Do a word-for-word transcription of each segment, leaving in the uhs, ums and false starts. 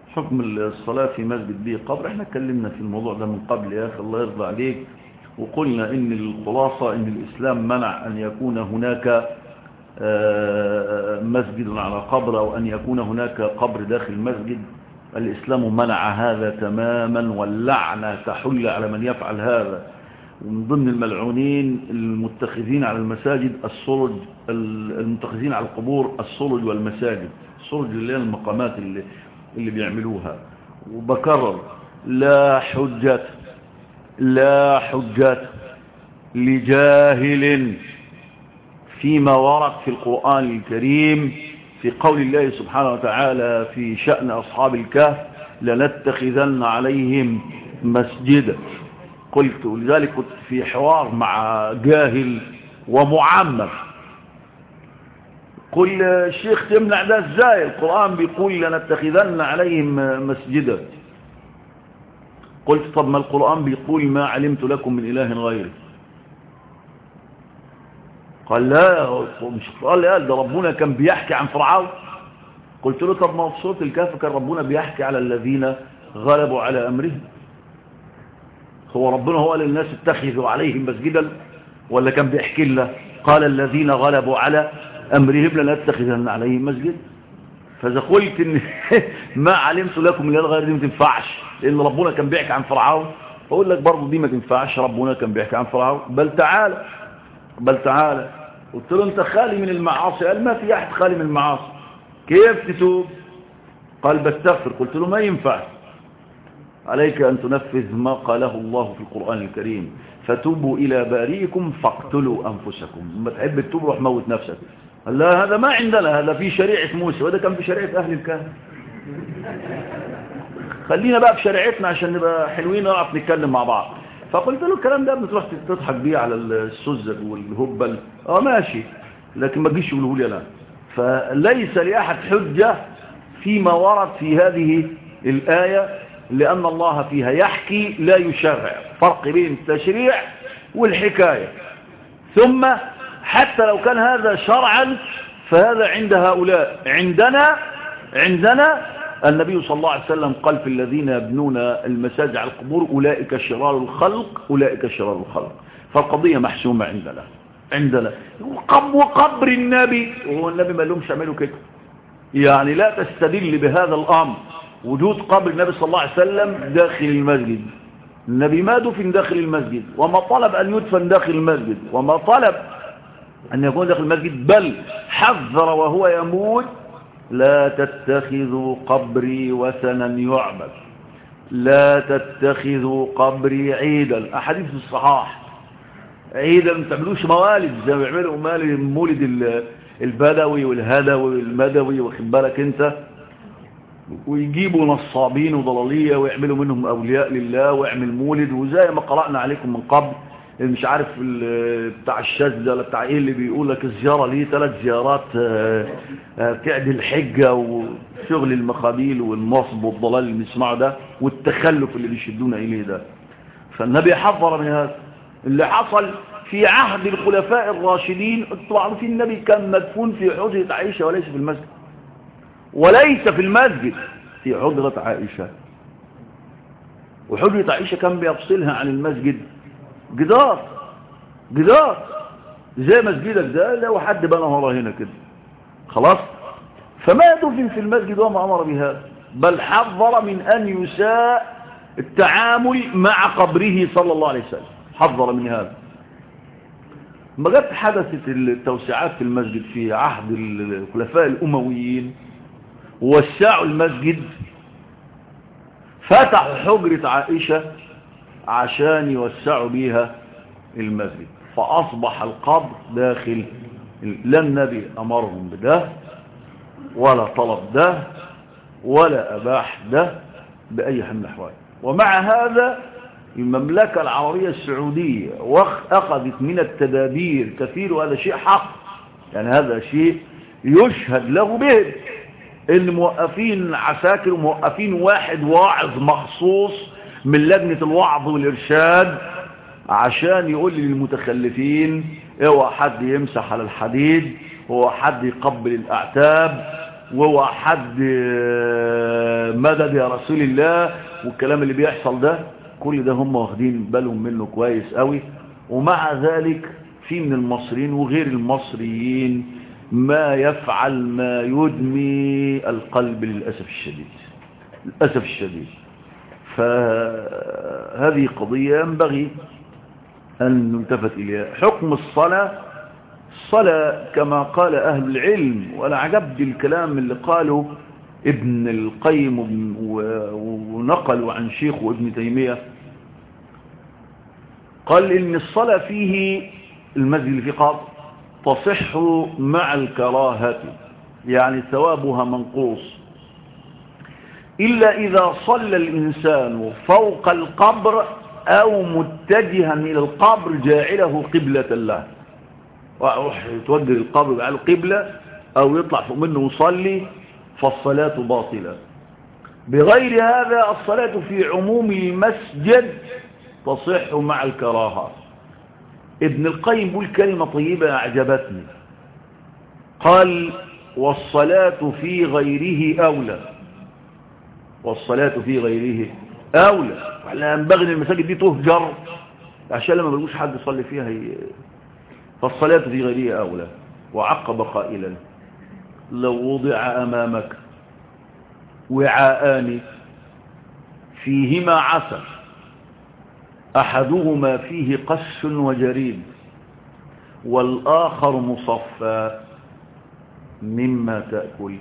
حكم الصلاة في مسجد به قبر. احنا اتكلمنا في الموضوع ده من قبل يا أخي الله يرضى عليك، وقلنا إن الخلاصة إن الإسلام منع أن يكون هناك مسجد على قبر أو أن يكون هناك قبر داخل المسجد. الإسلام منع هذا تماما، واللعنة تحل على من يفعل هذا. ومن ضمن الملعونين المتخذين على المساجد الصلج، المتخذين على القبور الصلج والمساجد. الصلج اللي هي المقامات اللي, اللي بيعملوها. وبكرر لا حجة لا حجة لجاهل فيما ورد في القرآن الكريم في قول الله سبحانه وتعالى في شأن أصحاب الكهف لنتخذن عليهم مسجدا. قلت ولذلك كنت في حوار مع جاهل ومعمر، قل الشيخ تمنع ده ازاي؟ القرآن بيقول لنتخذن عليهم مسجدا. قلت طب ما القرآن بيقول ما علمت لكم من إله غيري. قال لا مش قال لا، ده ربنا كان بيحكي عن فرعون. قلت له طب ما في سورة الكهف كان ربنا بيحكي على الذين غلبوا على أمرهم. هو ربنا هو قال للناس اتخذوا عليهم مسجدا ولا كان بيحكي لنا قال الذين غلبوا على أمرهم لنتخذن عليهم مسجدا؟ فإذا قلت إن ما علمت لكم من الغير دي ما تنفعش لأن ربنا كان بيحكي عن فرعون، أقول لك برضه دي ما تنفعش، ربنا كان بيحكي عن فرعون. بل تعالى بل تعالى قلت له أنت خالي من المعاصي. قال ما في أحد خالي من المعاصي. كيف تتوب؟ قال بستغفر. قلت له ما ينفع، عليك أن تنفذ ما قاله الله في القرآن الكريم فتوبوا إلى بارئكم فاقتلوا أنفسكم. لما تحب تتوب روح موت نفسك. قال لا هذا ما عندنا، هذا في شريعة موسى وهذا كان في شريعة أهل الكهف. خلينا بقى في شريعتنا عشان نبقى حلوين نعرف نتكلم مع بعض. فقلت له الكلام ده بتروح تضحك بيه على السذج والهبل، اه ماشي، لكن ما تجيش تقوله لي لا. فليس لأحد حجة فيما ورد في هذه الآية، لأن الله فيها يحكي لا يشرع، فرق بين التشريع والحكاية. ثم حتى لو كان هذا شرعا فهذا عند هؤلاء. عندنا عندنا النبي صلى الله عليه وسلم قال في الذين يبنون المساجد على القبور أولئك شرار الخلق أولئك شرار الخلق. فالقضية محسومة عندنا عندنا وقبر النبي، وهو النبي ما لهمش عملوا كده. يعني لا تستدل بهذا الأمر وجود قبر النبي صلى الله عليه وسلم داخل المسجد. النبي ما دفن داخل المسجد وما طلب أن يدفن داخل المسجد وما طلب أن يكون داخل المسجد، بل حذر وهو يموت لا تتخذوا قبري وثنا يعبد، لا تتخذوا قبري عيدا. أحاديث الصحاح عيدا ما تعملوش موالد زي ما بيعملوا مولد البدوي والهدوي والمدوي، واخد بالك انت، ويجيبوا نصابين وضلالية ويعملوا منهم أولياء لله ويعمل مولد. وزي ما قرأنا عليكم من قبل مش عارف بتاع الشاذ ده ولا بتاع ايه اللي بيقول لك الزيارة ليه ثلاث زيارات تعدي الحجة، وشغل المخابيل والنصب والضلال اللي بنسمعه ده والتخلف اللي بيشدونا إليه ده. فالنبي حذر من هذا اللي حصل في عهد الخلفاء الراشدين. انتوا عارفين النبي كان مدفون في حجرة عائشة وليس في المسجد، وليس في المسجد، في حجرة عائشة. وحجرة عائشة كان بيفصلها عن المسجد جدار جدار زي مسجدك ده لو حد بنى ورا هنا كده خلاص. فما دفن في المسجد وما أمر بهذا، بل حذر من أن يساء التعامل مع قبره صلى الله عليه وسلم، حذر من هذا. ما جت حدثت التوسعات في المسجد في عهد الخلفاء الأمويين ووسعوا المسجد، فتحوا حجرة عائشة عشان يوسعوا بيها المسجد، فأصبح القبر داخل. لا النبي أمرهم بده ولا طلب ده ولا أباح ده بأي حال من الأحوال. ومع هذا المملكة العربية السعودية أخذت من التدابير كثير، وهذا شيء حق، يعني هذا شيء يشهد له به. الموقفين عساكر وموقفين واحد واعظ مخصوص من لجنة الوعظ والإرشاد عشان يقول للمتخلفين اوعى حد يمسح على الحديد، هو حد يقبل الأعتاب، وهو حد مدد يا رسول الله والكلام اللي بيحصل ده، كل ده هم واخدين بالهم منه كويس قوي. ومع ذلك في من المصريين وغير المصريين ما يفعل ما يدمي القلب للأسف الشديد، للأسف الشديد. فهذه قضية ينبغي أن نلتفت إليها. حكم الصلاة، الصلاة كما قال أهل العلم، وأنا عجبني الكلام اللي قاله ابن القيم ونقلوا عن شيخه ابن تيمية، قال إن الصلاة فيه المسجد اللي فيه قبر تصح مع الكراهة، يعني ثوابها منقوص، إلا إذا صلى الإنسان فوق القبر أو متجها إلى القبر جاعله قبلة له، وأروح يتوجه القبر يجعله قبلة أو يطلع فوق منه ويصلي، فالصلاة باطلة. بغير هذا الصلاة في عموم المسجد تصح مع الكراهة. ابن القيم يقول كلمة طيبة أعجبتني، قال والصلاة في غيره أولى، والصلاة في غيره أولى. لا ينبغي ان المساجد دي تهجر عشان لما بيقولش حد يصلي فيها هي. فالصلاة في غيره أولى. وعقب قائلا لو وضع أمامك وعاءان فيهما عسل أحدهما فيه قش وجريد والآخر مصفى، مما تأكل؟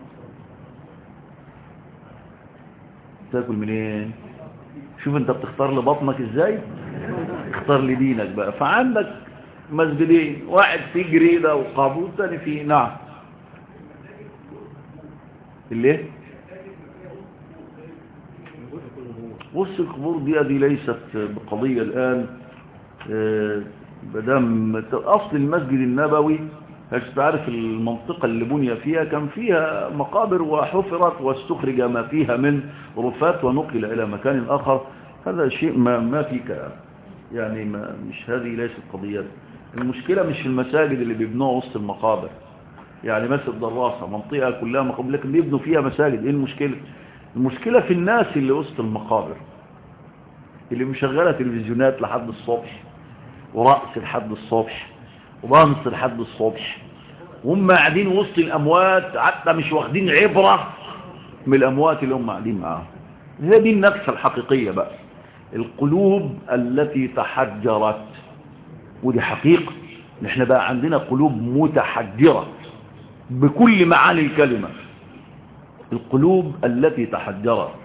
تأكل منين؟ شوف انت بتختار لبطنك ازاي، اختار لدينك بقى. فعندك مسجدين، واحد فيه جريدة وقابوس، ثاني فيه نعم اللي بص القبور دي دي ليست بقضية الآن. بدم أصل المسجد النبوي تعرف المنطقة اللي بني فيها كان فيها مقابر وحفرت واستخرج ما فيها من رفات ونقل إلى مكان آخر. هذا شيء ما, ما في كلام يعني، ما مش هذه ليست قضية. المشكلة مش في المساجد اللي بيبنوها وسط المقابر، يعني مسجد دراسة منطقة كلها مقابر لكن بيبنوا فيها مساجد. ايه المشكلة؟ المشكلة في الناس اللي وسط المقابر اللي مشغلة تلفزيونات لحد الصبح ورقص لحد الصبح وبانس لحد الصبح، وهم قاعدين وسط الأموات حتى مش واخدين عبرة من الأموات اللي هم قاعدين معاهم. هي دي النكسة الحقيقية بقى، القلوب التي تحجرت. ودي حقيقة، نحن بقى عندنا قلوب متحجرة بكل معاني الكلمة، القلوب التي تحجرت.